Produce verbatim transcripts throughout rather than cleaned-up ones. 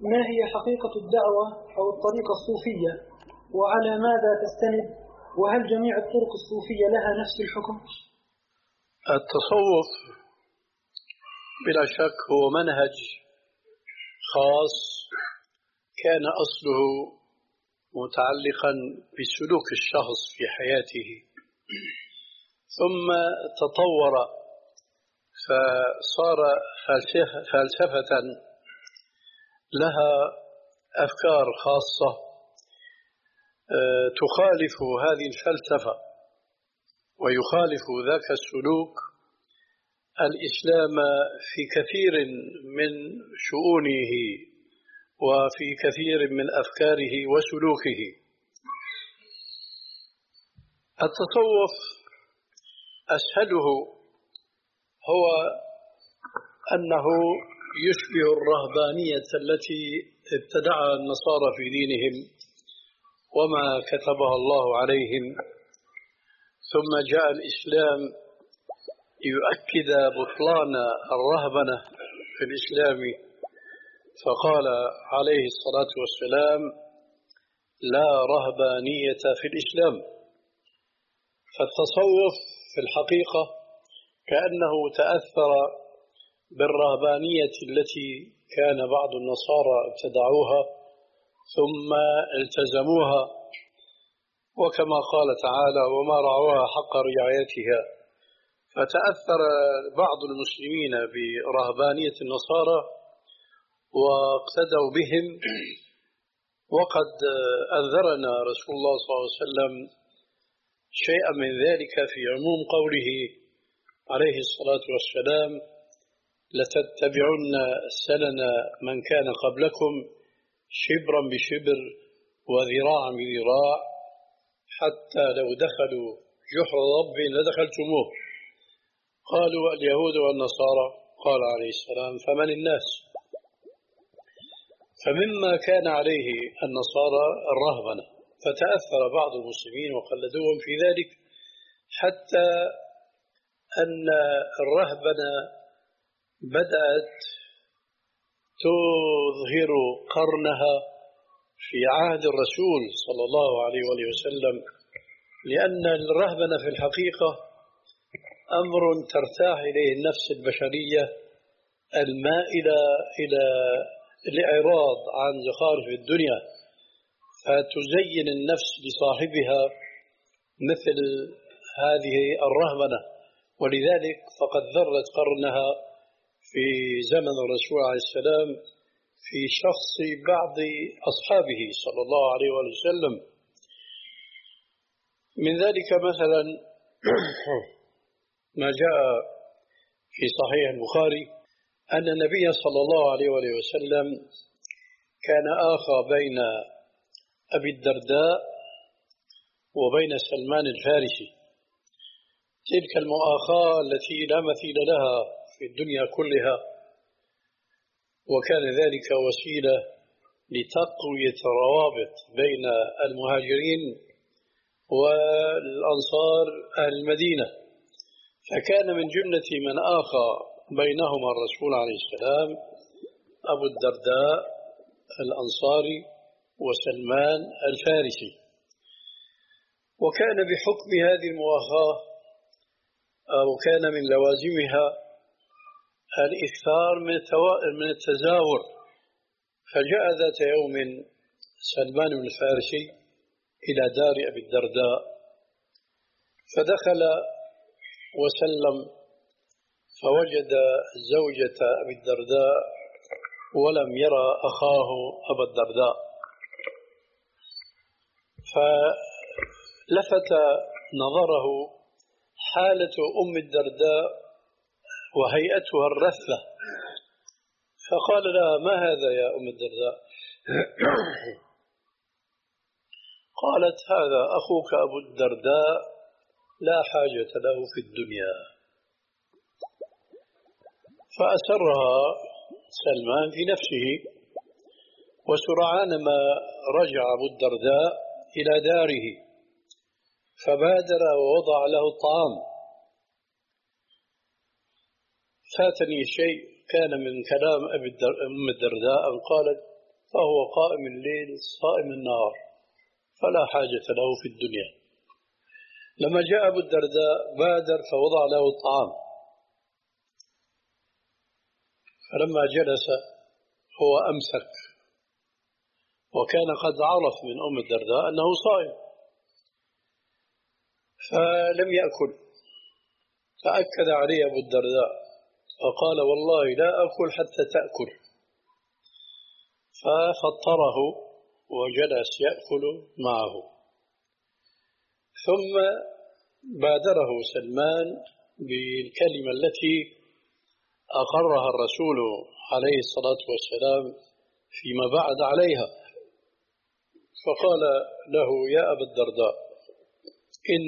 ما هي حقيقة الدعوة أو الطريقة الصوفية وعلى ماذا تستند، وهل جميع الطرق الصوفية لها نفس الحكم؟ التصوف بلا شك هو منهج خاص كان أصله متعلقا بسلوك الشخص في حياته، ثم تطور فصار فلسفة لها أفكار خاصة تخالف هذه الفلسفة ويخالف ذاك السلوك الإسلام في كثير من شؤونه وفي كثير من أفكاره وسلوكه. التصوف أسهله هو أنه يشبه الرهبانية التي ابتدعها النصارى في دينهم وما كتبها الله عليهم، ثم جاء الإسلام يؤكد بطلان الرهبنة في الإسلام، فقال عليه الصلاة والسلام: لا رهبانية في الإسلام. فالتصوف في الحقيقة كأنه تأثر بالرهبانية التي كان بعض النصارى ابتدعوها ثم التزموها، وكما قال تعالى: وما رعوها حق رعايتها. فتأثر بعض المسلمين برهبانية النصارى واقتدوا بهم، وقد أنذرنا رسول الله صلى الله عليه وسلم شيئا من ذلك في عموم قوله عليه الصلاة والسلام: لتتبعن سنن من كان قبلكم شبرا بشبر وذراعا بذراع حتى لو دخلوا جحر رب لدخلتموه. قالوا: اليهود والنصارى. قال عليه السلام: فمن الناس؟ فمما كان عليه النصارى الرهبنة، فتأثر بعض المسلمين وقلدوهم في ذلك، حتى أن الرهبنة بدأت تظهر قرنها في عهد الرسول صلى الله عليه وآله وسلم، لأن الرهبنة في الحقيقة أمر ترتاح إليه النفس البشرية المائلة إلى الإعراض عن زخارف الدنيا، فتزين النفس لصاحبها مثل هذه الرهبنة. ولذلك فقد ذرت قرنها في زمن الرسول عليه السلام في شخص بعض أصحابه صلى الله عليه وسلم. من ذلك مثلا ما جاء في صحيح البخاري أن النبي صلى الله عليه وسلم كان آخى بين أبي الدرداء وبين سلمان الفارسي، تلك المؤاخاة التي لا مثيل لها في الدنيا كلها، وكان ذلك وسيلة لتقوية الروابط بين المهاجرين والأنصار أهل المدينة. فكان من جملة من آخى بينهما الرسول عليه السلام أبو الدرداء الأنصاري وسلمان الفارسي. وكان بحكم هذه المؤاخاة أو كان من لوازمها الإكثار من التزاور. فجاء ذات يوم سلمان بن الفارسي إلى دار أبي الدرداء، فدخل وسلم فوجد زوجة أبي الدرداء ولم يرى أخاه أبا الدرداء، فلفت نظره حالة أم الدرداء وهيئتها الرثة، فقال لها: ما هذا يا أم الدرداء؟ قالت: هذا أخوك أبو الدرداء لا حاجة له في الدنيا. فأسرها سلمان في نفسه، وسرعان ما رجع أبو الدرداء إلى داره فبادر ووضع له الطعام. فاتني شيء كان من كلام أم الدرداء أن قالت: فهو قائم الليل صائم النهار فلا حاجة له في الدنيا. لما جاء أبو الدرداء بادر فوضع له الطعام، فلما جلس هو أمسك، وكان قد عرف من أم الدرداء أنه صائم فلم يأكل، فأكد عليه أبو الدرداء فقال والله لا أكل حتى تأكل، ففطره وجلس يأكل معه. ثم بادره سلمان بالكلمة التي أقرها الرسول عليه الصلاة والسلام فيما بعد عليها، فقال له يا أبا الدرداء إن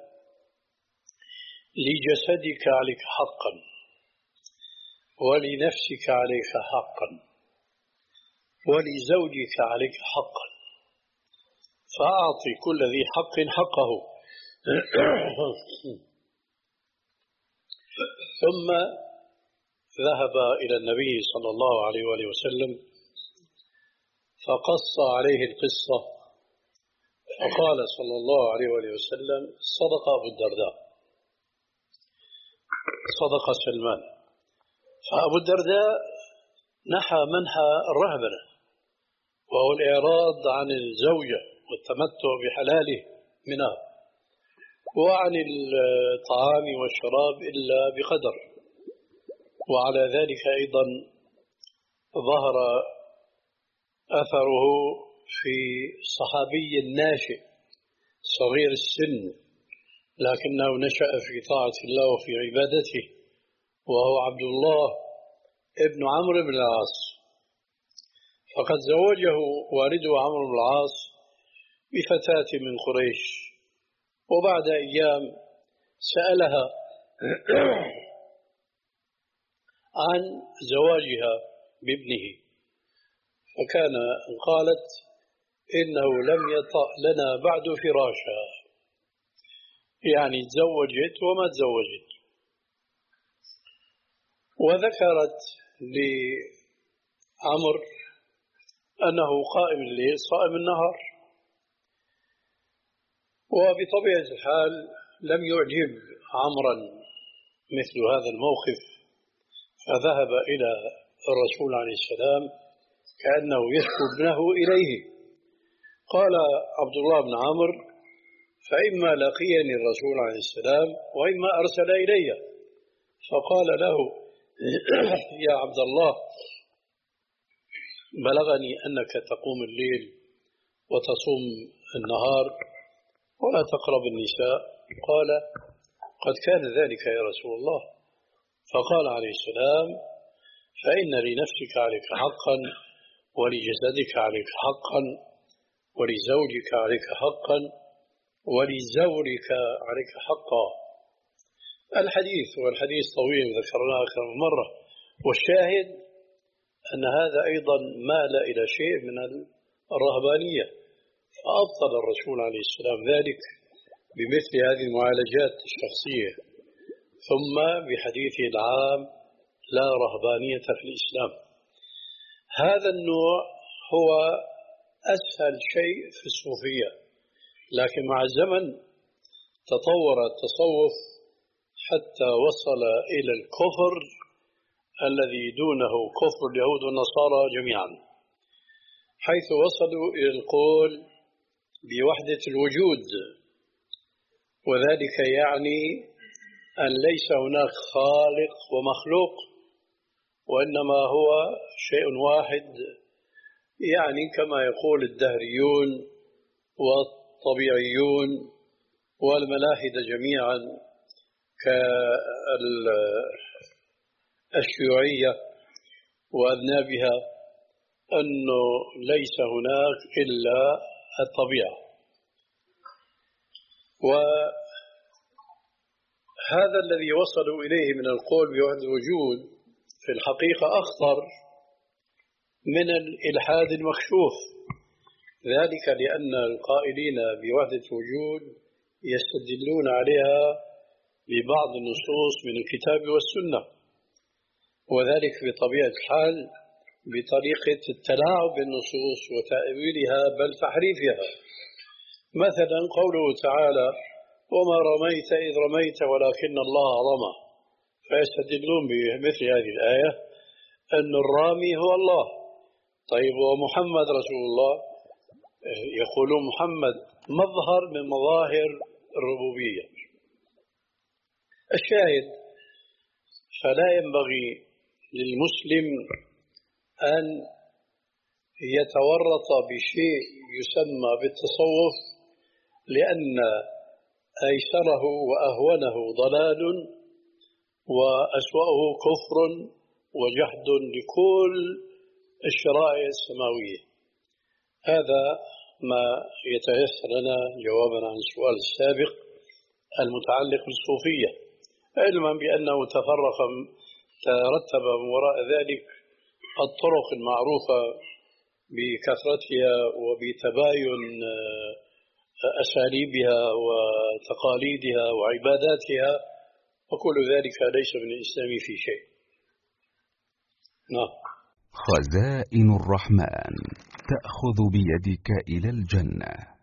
لجسدك عليك حقا ولنفسك عليك حقا ولزوجك عليك حقا، فأعطي كل ذي حق حقه. ثم ذهب إلى النبي صلى الله عليه وآله وسلم فقص عليه القصة، فقال صلى الله عليه وآله وسلم صدق أبو الدرداء، صدق سلمان. فأبو الدرداء نحى منحى الرهبنة، وهو الإعراض عن الزوجة والتمتع بحلاله منها، وعن الطعام والشراب إلا بقدر. وعلى ذلك أيضا ظهر أثره في صحابي ناشئ صغير السن لكنه نشأ في طاعة الله وفي عبادته، وهو عبد الله ابن عمرو بن العاص، فقد زوجه والده عمرو بن العاص بفتاة من قريش، وبعد أيام سألها عن زواجها بابنه، فكان قالت إنه لم يطأ لنا بعد فراشا، يعني تزوجت وما تزوجت. وذكرت لعمر أنه قائم الليل صائم النهار، وبطبيعة الحال لم يعجب عمرا مثل هذا الموقف، فذهب إلى الرسول عليه السلام كأنه يشكو ابنه إليه. قال عبد الله بن عمرو فإما لقيني الرسول عليه السلام وإما أرسل إلي، فقال له يا عبد الله بلغني أنك تقوم الليل وتصوم النهار ولا تقرب النساء. قال قد كان ذلك يا رسول الله. فقال عليه السلام فإن لنفسك عليك حقا ولجسدك عليك حقا ولزوجك عليك حقا ولزورك عليك حقا. الحديث والحديث طويل ذكرناه أكثر من مرة، والشاهد أن هذا أيضا مال إلى شيء من الرهبانية، فأبطل الرسول عليه السلام ذلك بمثل هذه المعالجات الشخصية، ثم بحديثه العام لا رهبانية في الإسلام. هذا النوع هو أسهل شيء في الصوفية، لكن مع الزمن تطور التصوف حتى وصل إلى الكفر الذي دونه كفر اليهود والنصارى جميعا، حيث وصلوا إلى القول بوحدة الوجود، وذلك يعني أن ليس هناك خالق ومخلوق، وإنما هو شيء واحد، يعني كما يقول الدهريون والطبيعيون والملاحدة جميعا كالشيوعية وأذنابها، أنه ليس هناك إلا الطبيعة. وهذا الذي وصلوا إليه من القول بوحدة الوجود في الحقيقة أخطر من الإلحاد المكشوف، ذلك لأن القائلين بوحدة الوجود يستدلون عليها ببعض النصوص من الكتاب والسنة، وذلك بطبيعة الحال بطريقة التلاعب بالنصوص وتأويلها بل تحريفها. مثلا قوله تعالى وما رميت إذ رميت ولكن الله رمى، فيستدلون بمثل هذه الآية أن الرامي هو الله. طيب ومحمد رسول الله، يقولون محمد مظهر من مظاهر الربوبية. الشاهد فلا ينبغي للمسلم أن يتورط بشيء يسمى بالتصوف، لأن أيسره وأهونه ضلال وأسوأه كفر وجحد لكل الشرائع السماوية. هذا ما يتيسر لنا جوابا عن السؤال السابق المتعلق بالصوفية، علما بأنه تفرق ترتب من وراء ذلك الطرق المعروفة بكثرتها وبتباين أساليبها وتقاليدها وعباداتها، وكل ذلك ليس من الإسلام في شيء. نعم. خزائن الرحمن تأخذ بيدك إلى الجنة.